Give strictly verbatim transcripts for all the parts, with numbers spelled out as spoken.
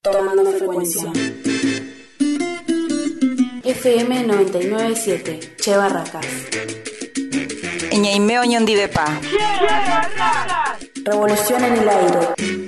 Tomando frecuencia. F M noventa y nueve punto siete, Che Barracas. Ñeimeo Ñondivepa. Revolución en el aire.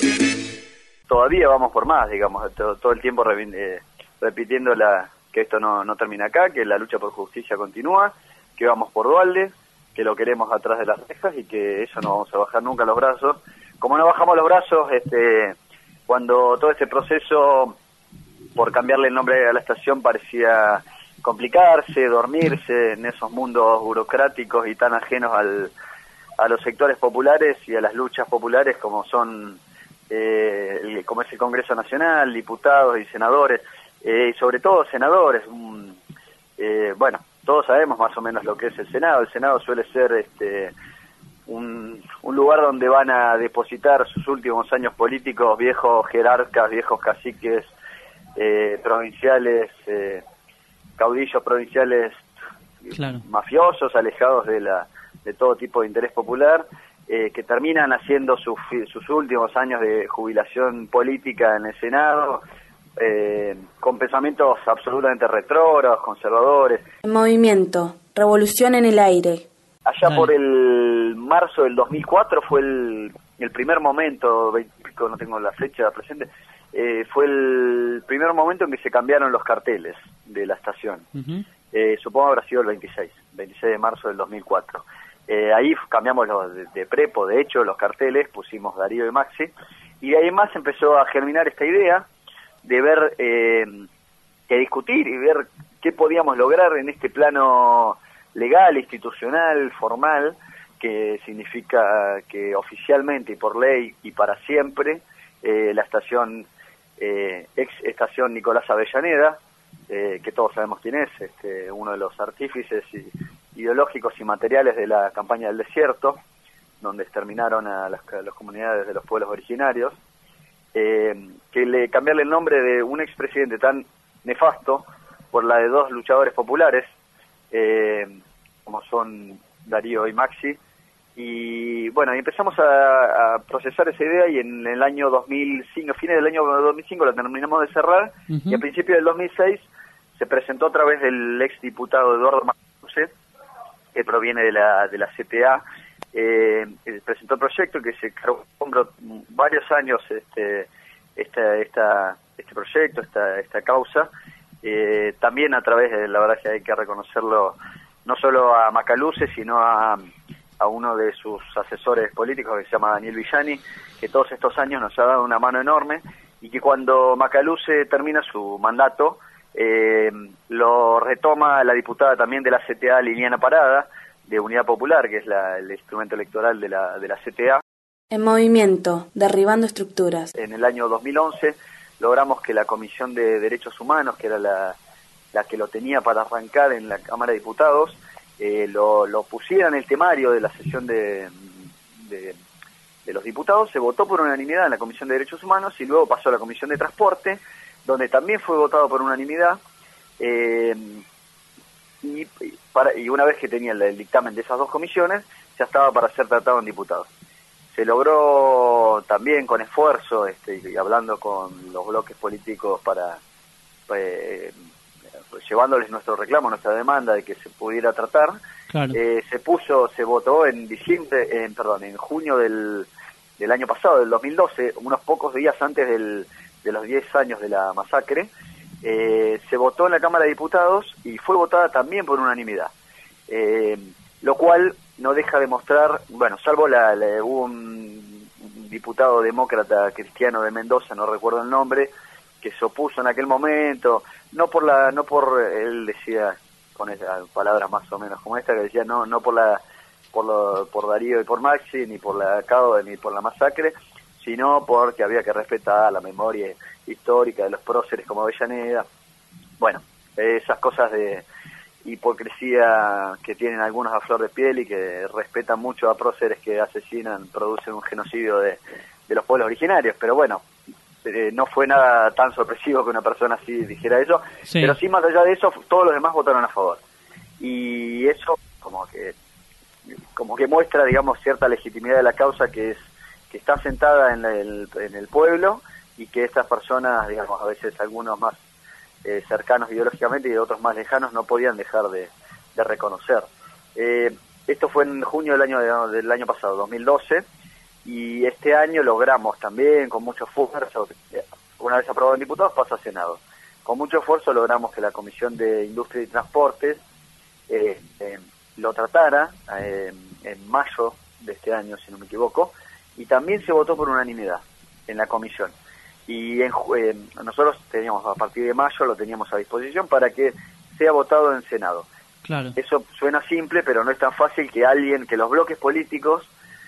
Todavía vamos por más, digamos, todo, todo el tiempo re, eh, repitiendo la, que esto no, no termina acá, que la lucha por justicia continúa, que vamos por Duhalde, que lo queremos atrás de las rejas y que eso no vamos a bajar nunca los brazos. Como no bajamos los brazos, este, cuando todo este proceso por cambiarle el nombre a la estación parecía complicarse, dormirse en esos mundos burocráticos y tan ajenos al, a los sectores populares y a las luchas populares como son eh, el, como es el Congreso Nacional, diputados y senadores, eh, y sobre todo senadores. Um, eh, bueno, todos sabemos más o menos lo que es el Senado. El Senado suele ser este un, un lugar donde van a depositar sus últimos años políticos viejos jerarcas, viejos caciques eh, provinciales, eh, caudillos provinciales, claro, mafiosos, alejados de la de todo tipo de interés popular, eh, que terminan haciendo sus, sus últimos años de jubilación política en el Senado, eh, con pensamientos absolutamente retrógrados, conservadores. Movimiento, revolución en el aire. Allá Dale. Por el marzo del dos mil cuatro fue el, el primer momento, no tengo la fecha presente, eh, fue el primer momento en que se cambiaron los carteles de la estación. Uh-huh. Eh, supongo habrá sido el veintiséis de marzo del dos mil cuatro. Eh, ahí cambiamos los de, de prepo, de hecho, los carteles, pusimos Darío y Maxi, y de ahí más empezó a germinar esta idea de ver, eh, que discutir y ver qué podíamos lograr en este plano legal, institucional, formal, que significa que oficialmente y por ley y para siempre eh, la estación, eh, ex estación Nicolás Avellaneda, eh, que todos sabemos quién es, este, uno de los artífices y ideológicos y materiales de la campaña del desierto, donde exterminaron a las, a las comunidades de los pueblos originarios, eh, que le cambiarle el nombre de un expresidente tan nefasto por la de dos luchadores populares, eh, como son Darío y Maxi, y bueno, y empezamos a, a procesar esa idea y en el año dos mil cinco, fines del año dos mil cinco la terminamos de cerrar, uh-huh. Y a principios del dos mil seis se presentó a través del exdiputado Eduardo Macaluse, que proviene de la de la C T A, eh, presentó el proyecto que se cargó varios años este esta esta este proyecto, esta esta causa, eh, también a través de, la verdad que hay que reconocerlo, no solo a Macaluse, sino a, a uno de sus asesores políticos que se llama Daniel Villani, que todos estos años nos ha dado una mano enorme, y que cuando Macaluse termina su mandato, Eh, lo retoma la diputada también de la C T A, Liliana Parada, de Unidad Popular, que es la, el instrumento electoral de la, de la C T A. En movimiento, derribando estructuras. En el año dos mil once logramos que la Comisión de Derechos Humanos, que era la, la que lo tenía para arrancar en la Cámara de Diputados, eh, lo, lo pusiera en el temario de la sesión de, de, de los diputados. Se votó por unanimidad en la Comisión de Derechos Humanos y luego pasó a la Comisión de Transporte, donde también fue votado por unanimidad, eh, y, para, y una vez que tenía el, el dictamen de esas dos comisiones, ya estaba para ser tratado en diputados. Se logró también con esfuerzo, este, y hablando con los bloques políticos para, eh, llevándoles nuestro reclamo, nuestra demanda de que se pudiera tratar, claro. eh, se puso, se votó en diciembre, en, perdón, en junio del, del año pasado, del dos mil doce, unos pocos días antes del de los diez años de la masacre, eh, se votó en la Cámara de Diputados y fue votada también por unanimidad, eh, lo cual no deja de mostrar, bueno, salvo la, la hubo un, un diputado demócrata cristiano de Mendoza, no recuerdo el nombre, que se opuso en aquel momento, no por la, no por, él decía, con esas palabras más o menos como esta, que decía no, no por la, por lo, por Darío y por Maxi, ni por la C A O, ni por la masacre, sino porque había que respetar la memoria histórica de los próceres como Avellaneda. Bueno, esas cosas de hipocresía que tienen algunos a flor de piel y que respetan mucho a próceres que asesinan, producen un genocidio de, de los pueblos originarios. Pero bueno, eh, no fue nada tan sorpresivo que una persona así dijera eso, sí. Pero sí, más allá de eso, todos los demás votaron a favor. Y eso como que, como que muestra, digamos, cierta legitimidad de la causa, que es que está sentada en el, en el pueblo y que estas personas, digamos, a veces algunos más eh, cercanos ideológicamente y otros más lejanos no podían dejar de, de reconocer. Eh, esto fue en junio del año del año pasado, dos mil doce, y este año logramos también, con mucho esfuerzo, una vez aprobado en diputados, pasa a Senado. Con mucho esfuerzo logramos que la Comisión de Industria y Transportes eh, eh, lo tratara eh, en mayo de este año, si no me equivoco, y también se votó por unanimidad en la comisión. Y en, eh, nosotros teníamos, a partir de mayo, lo teníamos a disposición para que sea votado en Senado. Claro. Eso suena simple, pero no es tan fácil que alguien, que los bloques políticos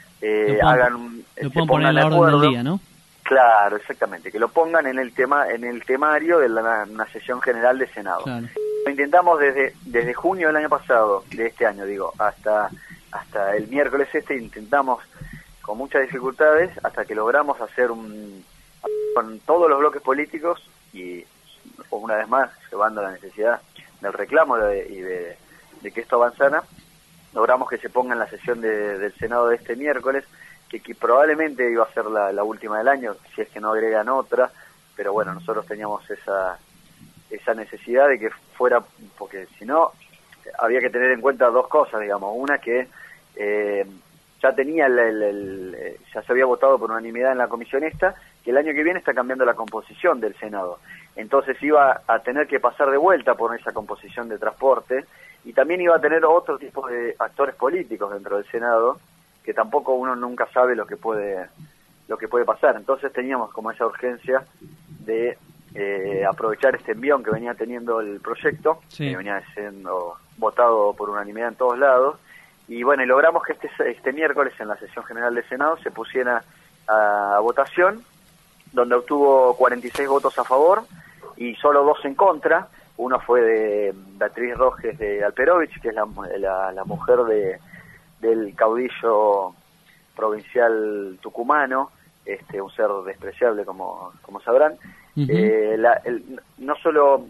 eh, lo hagan un, lo puedan poner en la orden del día, ¿no? Claro, exactamente, que lo pongan en el tema, en el temario de la, una sesión general de Senado. Claro. Lo intentamos desde desde junio del año pasado, de este año digo, hasta hasta el miércoles este, intentamos con muchas dificultades hasta que logramos hacer un con todos los bloques políticos y una vez más llevando la necesidad del reclamo de, y de, de que esto avanzara, logramos que se ponga en la sesión de, del Senado de este miércoles, que, que probablemente iba a ser la, la última del año, si es que no agregan otra, pero bueno, nosotros teníamos esa esa necesidad de que fuera, porque si no, había que tener en cuenta dos cosas, digamos, una que eh, ya tenía el, el, el, ya se había votado por unanimidad en la comisión esta, que el año que viene está cambiando la composición del Senado, entonces iba a tener que pasar de vuelta por esa composición de transporte, y también iba a tener otro tipo de actores políticos dentro del Senado, que tampoco uno nunca sabe lo que puede lo que puede pasar. Entonces teníamos como esa urgencia de eh, aprovechar este envión que venía teniendo el proyecto, sí. que venía siendo votado por unanimidad en todos lados, y bueno, y logramos que este, este miércoles en la sesión general del Senado se pusiera a, a votación, donde obtuvo cuarenta y seis votos a favor y solo dos en contra. Uno fue de Beatriz Rojes de Alperovich, que es la, la, la mujer de del caudillo provincial tucumano, este un ser despreciable como como sabrán. Uh-huh. eh, la, el, no solo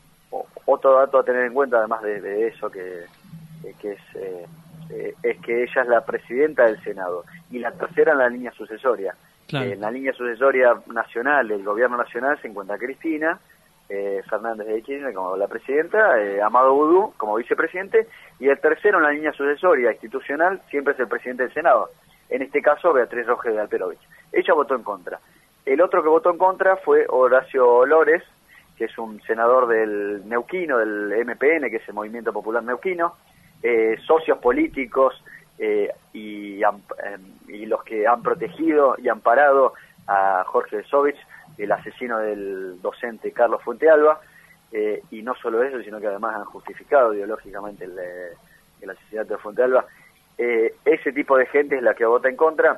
otro dato a tener en cuenta, además de, de eso, que, que es eh, eh, es que ella es la presidenta del Senado y la tercera en la línea sucesoria. Claro. Eh, en la línea sucesoria nacional del gobierno nacional se encuentra Cristina Eh, Fernández de Kirchner como la presidenta, eh, Amado Boudou como vicepresidente, y el tercero en la línea sucesoria institucional siempre es el presidente del Senado, en este caso Beatriz Rojes de Alperovich. Ella votó en contra. El otro que votó en contra fue Horacio Lores, que es un senador del Neuquino, del M P N, que es el Movimiento Popular Neuquino, eh, socios políticos eh, y, eh, y los que han protegido y amparado a Jorge Sovich, el asesino del docente Carlos Fuentealba, eh, y no solo eso, sino que además han justificado ideológicamente el, el asesinato de Fuentealba. Eh, ese tipo de gente es la que vota en contra,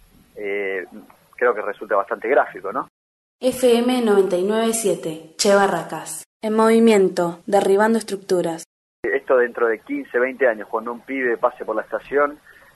eh, creo que resulta bastante gráfico, ¿no? F M noventa y nueve punto siete, Che Barracas. En movimiento, derribando estructuras. Esto dentro de quince, veinte años, cuando un pibe pase por la estación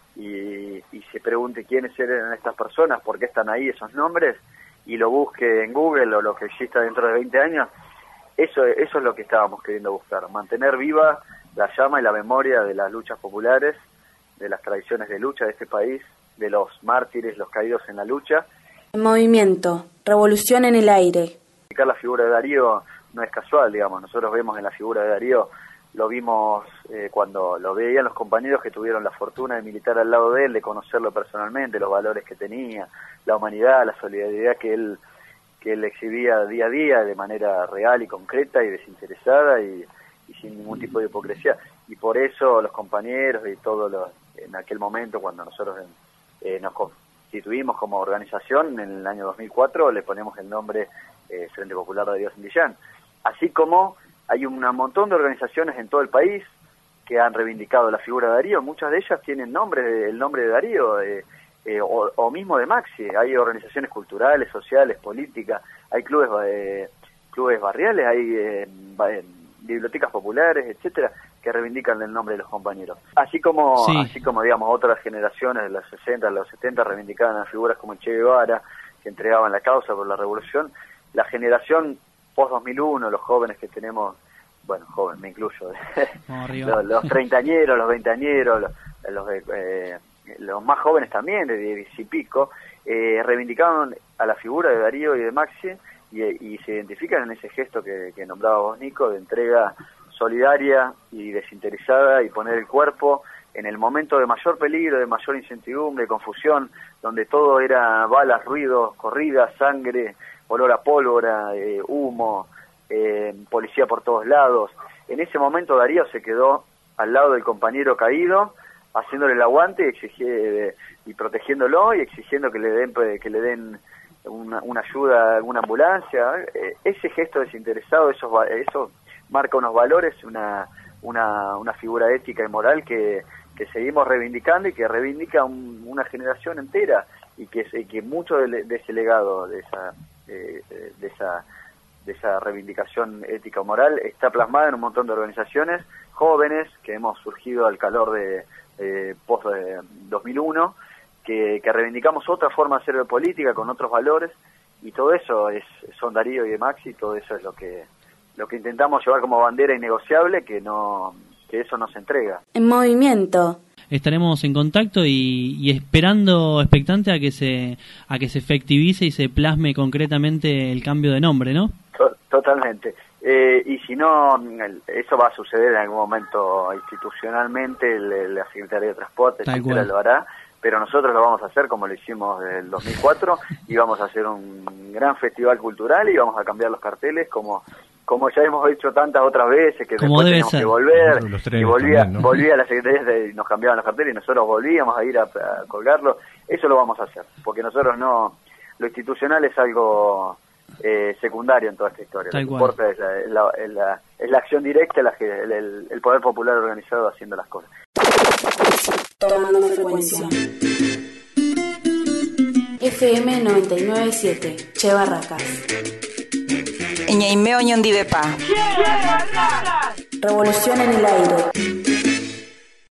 y, y se pregunte quiénes eran estas personas, por qué están ahí esos nombres, y lo busque en Google o lo que exista dentro de veinte años, eso, eso es lo que estábamos queriendo buscar, mantener viva la llama y la memoria de las luchas populares, de las tradiciones de lucha de este país, de los mártires, los caídos en la lucha. En movimiento, revolución en el aire. La figura de Darío no es casual, digamos, nosotros vemos en la figura de Darío, lo vimos eh, cuando lo veían los compañeros que tuvieron la fortuna de militar al lado de él, de conocerlo personalmente, los valores que tenía, la humanidad, la solidaridad que él que él exhibía día a día de manera real y concreta y desinteresada y, y sin ningún tipo de hipocresía. Y por eso los compañeros y todos los, en aquel momento cuando nosotros eh, nos constituimos como organización en el año dos mil cuatro, le ponemos el nombre eh, Frente Popular Darío Santillán. Así como hay un montón de organizaciones en todo el país que han reivindicado la figura de Darío, muchas de ellas tienen nombre, el nombre de Darío, eh, eh, o, o mismo de Maxi. Hay organizaciones culturales, sociales, políticas, hay clubes eh, clubes barriales, hay eh, bibliotecas populares, etcétera, que reivindican el nombre de los compañeros. Así como, sí. así como digamos otras generaciones de los sesenta, de los setenta reivindicaban a figuras como el Che Guevara, que entregaban la causa por la revolución, la generación post dos mil uno, los jóvenes que tenemos, bueno, joven, me incluyo, los, los treintañeros, los veinteañeros, los, los, eh, los más jóvenes también, de diez y pico, eh, reivindicaban a la figura de Darío y de Maxi y, y se identifican en ese gesto que, que nombraba vos, Nico, de entrega solidaria y desinteresada y poner el cuerpo en el momento de mayor peligro, de mayor incertidumbre, confusión, donde todo era balas, ruidos, corridas, sangre, olor a pólvora, eh, humo, eh, policía por todos lados. En ese momento Darío se quedó al lado del compañero caído, haciéndole el aguante y, exigi- eh, y protegiéndolo y exigiendo que le den que le den una, una ayuda, alguna ambulancia. Eh, ese gesto desinteresado, eso, eso marca unos valores, una, una, una figura ética y moral que que seguimos reivindicando y que reivindica un, una generación entera y que, y que mucho de, de ese legado, de esa, de, de esa de esa reivindicación ética o moral está plasmada en un montón de organizaciones jóvenes que hemos surgido al calor de, de post de dos mil uno, que, que reivindicamos otra forma de hacer de política con otros valores, y todo eso es son Darío y de Maxi, todo eso es lo que lo que intentamos llevar como bandera innegociable, que no que eso no se entrega. En movimiento. Estaremos en contacto y, y esperando, expectante a que se a que se efectivice y se plasme concretamente el cambio de nombre, ¿no? Totalmente. Eh, y si no, eso va a suceder en algún momento institucionalmente, el, la Secretaría de Transporte, etcétera, lo hará, pero nosotros lo vamos a hacer como lo hicimos desde el dos mil cuatro, y vamos a hacer un gran festival cultural y vamos a cambiar los carteles como como ya hemos hecho tantas otras veces, que como después teníamos ser. que volver, y volvía, también, ¿no? volvía a la Secretaría y nos cambiaban los carteles y nosotros volvíamos a ir a, a colgarlo. Eso lo vamos a hacer, porque nosotros no, lo institucional es algo eh, secundario en toda esta historia. Tal Lo que cual. importa es la, es, la, es, la, es la acción directa, la, el, el, el poder popular organizado haciendo las cosas. Tomando frecuencia. F M noventa y nueve punto siete, Che Barracas. Ñaimeo Ñondivepa. Revolución en el aire.